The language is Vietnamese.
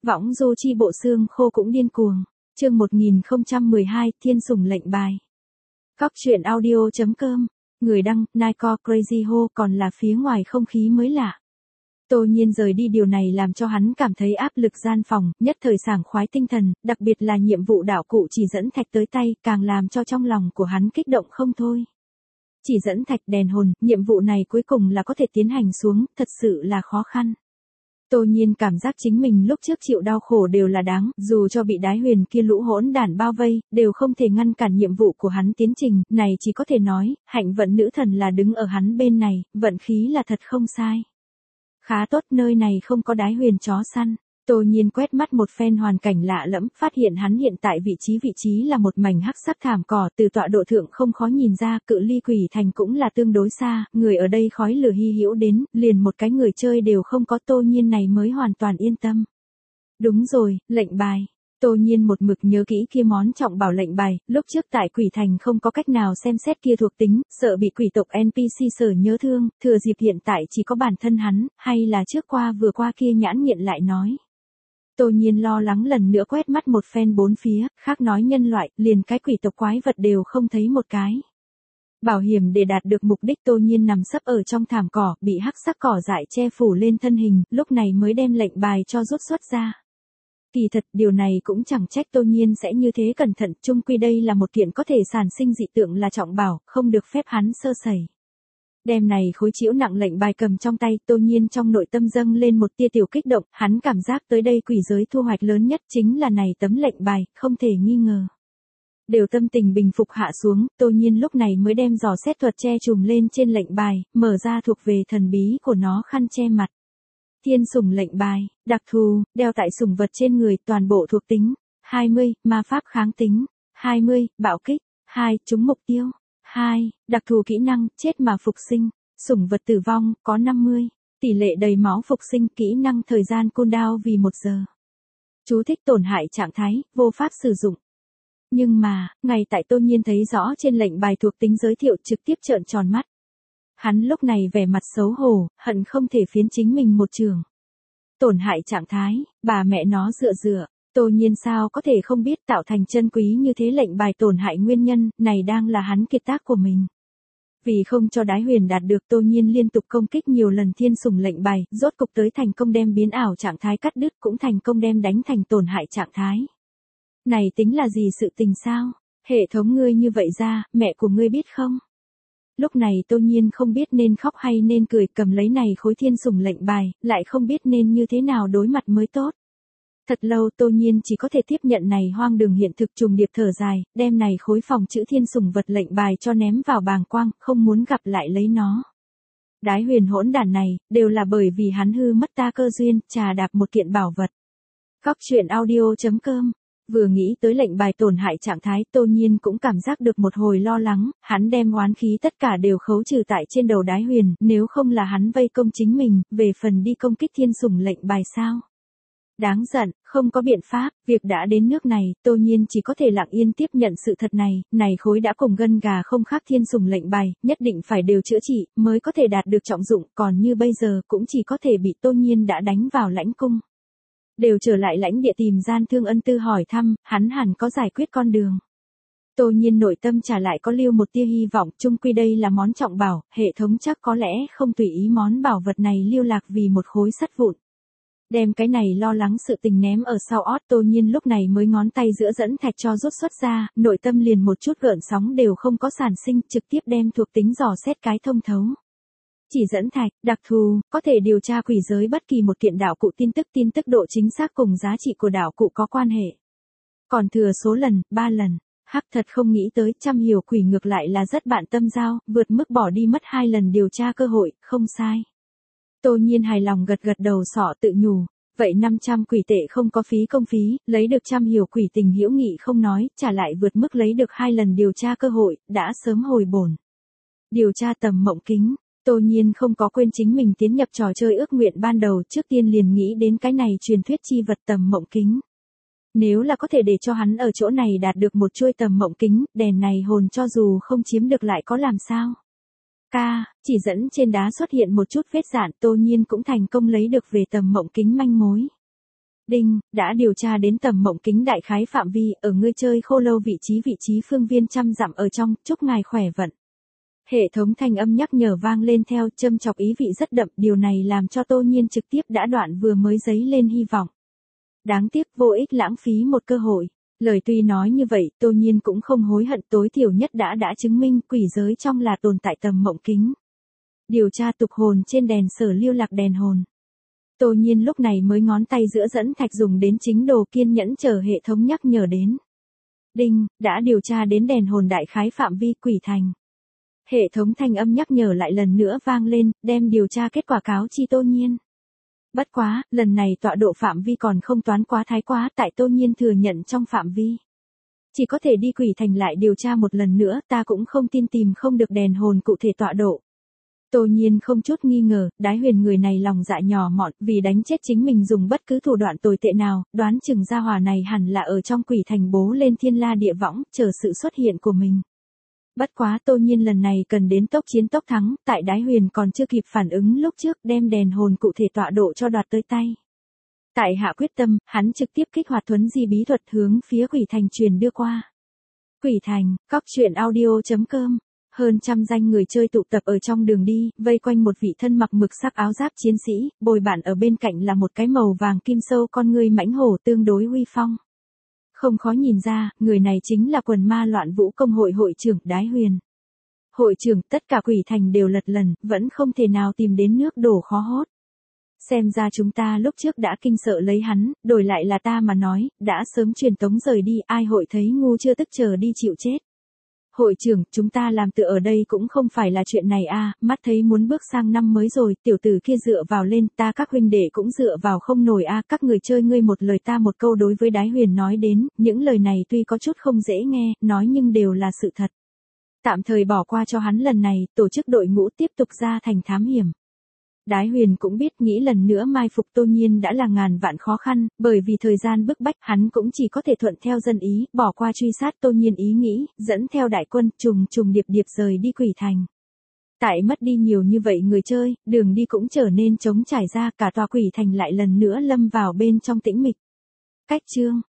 Võng du chi bộ xương khô cũng điên cuồng. Chương 1012, Thiên sủng lệnh bài. Góc truyện audio.com. Người đăng, Nico Crazy Ho, còn là phía ngoài không khí mới lạ. Tô Nhiên rời đi, điều này làm cho hắn cảm thấy áp lực gian phòng, nhất thời sảng khoái tinh thần, đặc biệt là nhiệm vụ đạo cụ chỉ dẫn thạch tới tay, càng làm cho trong lòng của hắn kích động không thôi. Chỉ dẫn thạch đèn hồn, nhiệm vụ này cuối cùng là có thể tiến hành xuống, thật sự là khó khăn. Tô Nhiên cảm giác chính mình lúc trước chịu đau khổ đều là đáng, dù cho bị đái huyền kia lũ hỗn đản bao vây, đều không thể ngăn cản nhiệm vụ của hắn tiến trình, này chỉ có thể nói, hạnh vận nữ thần là đứng ở hắn bên này, vận khí là thật không sai. Khá tốt, nơi này không có đái huyền chó săn. Tô Nhiên quét mắt một phen hoàn cảnh lạ lẫm, phát hiện hắn hiện tại vị trí là một mảnh hắc sắc thảm cỏ, từ tọa độ thượng không khó nhìn ra, cự ly quỷ thành cũng là tương đối xa, người ở đây khói lửa hy hữu đến, liền một cái người chơi đều không có. Tô Nhiên này mới hoàn toàn yên tâm. Đúng rồi, lệnh bài. Tô Nhiên một mực nhớ kỹ kia món trọng bảo lệnh bài, lúc trước tại quỷ thành không có cách nào xem xét kia thuộc tính, sợ bị quỷ tộc NPC sở nhớ thương, thừa dịp hiện tại chỉ có bản thân hắn, hay là trước vừa qua kia nhãn nghiện lại nói. Tô Nhiên lo lắng lần nữa quét mắt một phen bốn phía, khác nói nhân loại, liền cái quỷ tộc quái vật đều không thấy một cái. Bảo hiểm để đạt được mục đích, Tô Nhiên nằm sấp ở trong thảm cỏ, bị hắc sắc cỏ dại che phủ lên thân hình, lúc này mới đem lệnh bài cho rút xuất ra. Kỳ thật, điều này cũng chẳng trách Tô Nhiên sẽ như thế cẩn thận, chung quy đây là một kiện có thể sản sinh dị tượng là trọng bảo, không được phép hắn sơ sẩy. Đem này khối chĩu nặng lệnh bài cầm trong tay, Tô Nhiên trong nội tâm dâng lên một tia tiểu kích động, hắn cảm giác tới đây quỷ giới thu hoạch lớn nhất chính là này tấm lệnh bài, không thể nghi ngờ. Đều tâm tình bình phục hạ xuống, Tô Nhiên lúc này mới đem dò xét thuật che trùm lên trên lệnh bài, mở ra thuộc về thần bí của nó khăn che mặt. Thiên sủng lệnh bài, đặc thù, đeo tại sủng vật trên người, toàn bộ thuộc tính, 20, ma pháp kháng tính, 20, bạo kích, 2, trúng mục tiêu. 2. Đặc thù kỹ năng, chết mà phục sinh, sủng vật tử vong, có 50, tỷ lệ đầy máu phục sinh, kỹ năng thời gian cooldown vì 1 giờ. Chú thích tổn hại trạng thái, vô pháp sử dụng. Nhưng mà, ngay tại Tô Nhiên thấy rõ trên lệnh bài thuộc tính giới thiệu, trực tiếp trợn tròn mắt. Hắn lúc này vẻ mặt xấu hổ, hận không thể phiến chính mình một trường. Tổn hại trạng thái, bà mẹ nó dựa. Tô Nhiên sao có thể không biết tạo thành chân quý như thế lệnh bài tổn hại nguyên nhân, này đang là hắn kiệt tác của mình. Vì không cho đái huyền đạt được, Tô Nhiên liên tục công kích nhiều lần thiên sủng lệnh bài, rốt cục tới thành công đem biến ảo trạng thái cắt đứt, cũng thành công đem đánh thành tổn hại trạng thái. Này tính là gì sự tình sao? Hệ thống ngươi như vậy ra, mẹ của ngươi biết không? Lúc này Tô Nhiên không biết nên khóc hay nên cười, cầm lấy này khối thiên sủng lệnh bài, lại không biết nên như thế nào đối mặt mới tốt. Thật lâu Tô Nhiên chỉ có thể tiếp nhận này hoang đường hiện thực, trùng điệp thở dài, đem này khối phòng chữ thiên sủng vật lệnh bài cho ném vào bàng quang, không muốn gặp lại lấy nó. Đái huyền hỗn đản này, đều là bởi vì hắn hư mất ta cơ duyên, trà đạp một kiện bảo vật. Góc truyện audio.com. Vừa nghĩ tới lệnh bài tổn hại trạng thái, Tô Nhiên cũng cảm giác được một hồi lo lắng, hắn đem oán khí tất cả đều khấu trừ tại trên đầu đái huyền, nếu không là hắn vây công chính mình, về phần đi công kích thiên sủng lệnh bài sao? Đáng giận, không có biện pháp, việc đã đến nước này, Tô Nhiên chỉ có thể lặng yên tiếp nhận sự thật này khối đã cùng gân gà không khác thiên sủng lệnh bài, nhất định phải đều chữa trị, mới có thể đạt được trọng dụng, còn như bây giờ cũng chỉ có thể bị Tô Nhiên đã đánh vào lãnh cung. Đều trở lại lãnh địa tìm Gian Thương Ân Tư hỏi thăm, hắn hẳn có giải quyết con đường. Tô Nhiên nội tâm trả lại có lưu một tia hy vọng, chung quy đây là món trọng bảo, hệ thống chắc có lẽ không tùy ý món bảo vật này lưu lạc vì một khối sắt vụn. Đem cái này lo lắng sự tình ném ở sau ót, Tô Nhiên lúc này mới ngón tay giữa dẫn thạch cho rút xuất ra, nội tâm liền một chút gợn sóng đều không có sản sinh, trực tiếp đem thuộc tính dò xét cái thông thấu. Chỉ dẫn thạch, đặc thù, có thể điều tra quỷ giới bất kỳ một kiện đạo cụ tin tức độ chính xác cùng giá trị của đạo cụ có quan hệ. Còn thừa số lần, 3 lần. Hắc thật không nghĩ tới, trăm hiểu quỷ ngược lại là rất bạn tâm giao, vượt mức bỏ đi mất 2 lần điều tra cơ hội, không sai. Tô Nhiên hài lòng gật đầu sọ tự nhủ, vậy 500 quỷ tệ không có phí công phí, lấy được trăm hiểu quỷ tình hữu nghị không nói, trả lại vượt mức lấy được 2 lần điều tra cơ hội, đã sớm hồi bổn. Điều tra tầm mộng kính, Tô Nhiên không có quên chính mình tiến nhập trò chơi ước nguyện ban đầu, trước tiên liền nghĩ đến cái này truyền thuyết chi vật tầm mộng kính. Nếu là có thể để cho hắn ở chỗ này đạt được một chuôi tầm mộng kính, đèn này hồn cho dù không chiếm được lại có làm sao. Chỉ dẫn trên đá xuất hiện một chút vết dạn, Tô Nhiên cũng thành công lấy được về tầm mộng kính manh mối. Đinh, đã điều tra đến tầm mộng kính đại khái phạm vi, ở ngươi chơi khô lâu vị trí phương viên trăm dặm ở trong, chúc ngài khỏe vận. Hệ thống thanh âm nhắc nhở vang lên theo, châm chọc ý vị rất đậm, điều này làm cho Tô Nhiên trực tiếp đã đoạn vừa mới dấy lên hy vọng. Đáng tiếc vô ích lãng phí một cơ hội. Lời tuy nói như vậy, Tô Nhiên cũng không hối hận, tối thiểu nhất đã chứng minh quỷ giới trong là tồn tại tầm mộng kính. Điều tra tục hồn trên đèn sở lưu lạc đèn hồn. Tô Nhiên lúc này mới ngón tay giữa dẫn thạch dùng đến chính đồ, kiên nhẫn chờ hệ thống nhắc nhở đến. Đinh, đã điều tra đến đèn hồn đại khái phạm vi quỷ thành. Hệ thống thanh âm nhắc nhở lại lần nữa vang lên, đem điều tra kết quả cáo chi Tô Nhiên. Bất quá, lần này tọa độ phạm vi còn không toán quá thái quá, tại Tô Nhiên thừa nhận trong phạm vi. Chỉ có thể đi quỷ thành lại điều tra một lần nữa, ta cũng không tin tìm không được đèn hồn cụ thể tọa độ. Tô Nhiên không chút nghi ngờ, Đái Huyền người này lòng dạ nhỏ mọn, vì đánh chết chính mình dùng bất cứ thủ đoạn tồi tệ nào, đoán chừng gia hỏa này hẳn là ở trong quỷ thành bố lên thiên la địa võng, chờ sự xuất hiện của mình. Bất quá Tô Nhiên lần này cần đến tốc chiến tốc thắng, tại Đái Huyền còn chưa kịp phản ứng lúc trước đem đèn hồn cụ thể tọa độ cho đoạt tới tay. Tại hạ quyết tâm, hắn trực tiếp kích hoạt thuấn di bí thuật hướng phía quỷ thành truyền đưa qua. Quỷ thành, cóc truyện audio.com. Hơn trăm danh người chơi tụ tập ở trong đường đi, vây quanh một vị thân mặc mực sắc áo giáp chiến sĩ, bồi bạn ở bên cạnh là một cái màu vàng kim sâu con ngươi mãnh hổ tương đối uy phong. Không khó nhìn ra, người này chính là quần ma loạn vũ công hội hội trưởng Đái Huyền. Hội trưởng, tất cả quỷ thành đều lật lần, vẫn không thể nào tìm đến nước đổ khó hốt. Xem ra chúng ta lúc trước đã kinh sợ lấy hắn, đổi lại là ta mà nói, đã sớm truyền tống rời đi, ai hội thấy ngu chưa tức chờ đi chịu chết. Hội trưởng, chúng ta làm tựa ở đây cũng không phải là chuyện này a, mắt thấy muốn bước sang năm mới rồi, tiểu tử kia dựa vào lên, ta các huynh đệ cũng dựa vào không nổi a, các người chơi ngươi một lời ta một câu đối với Đái Huyền nói đến, những lời này tuy có chút không dễ nghe, nói nhưng đều là sự thật. Tạm thời bỏ qua cho hắn lần này, tổ chức đội ngũ tiếp tục ra thành thám hiểm. Đái Huyền cũng biết nghĩ lần nữa mai phục Tô Nhiên đã là ngàn vạn khó khăn, bởi vì thời gian bức bách hắn cũng chỉ có thể thuận theo dân ý, bỏ qua truy sát Tô Nhiên ý nghĩ, dẫn theo đại quân trùng điệp rời đi quỷ thành. Tại mất đi nhiều như vậy người chơi, đường đi cũng trở nên trống trải ra, cả tòa quỷ thành lại lần nữa lâm vào bên trong tĩnh mịch. Cách chương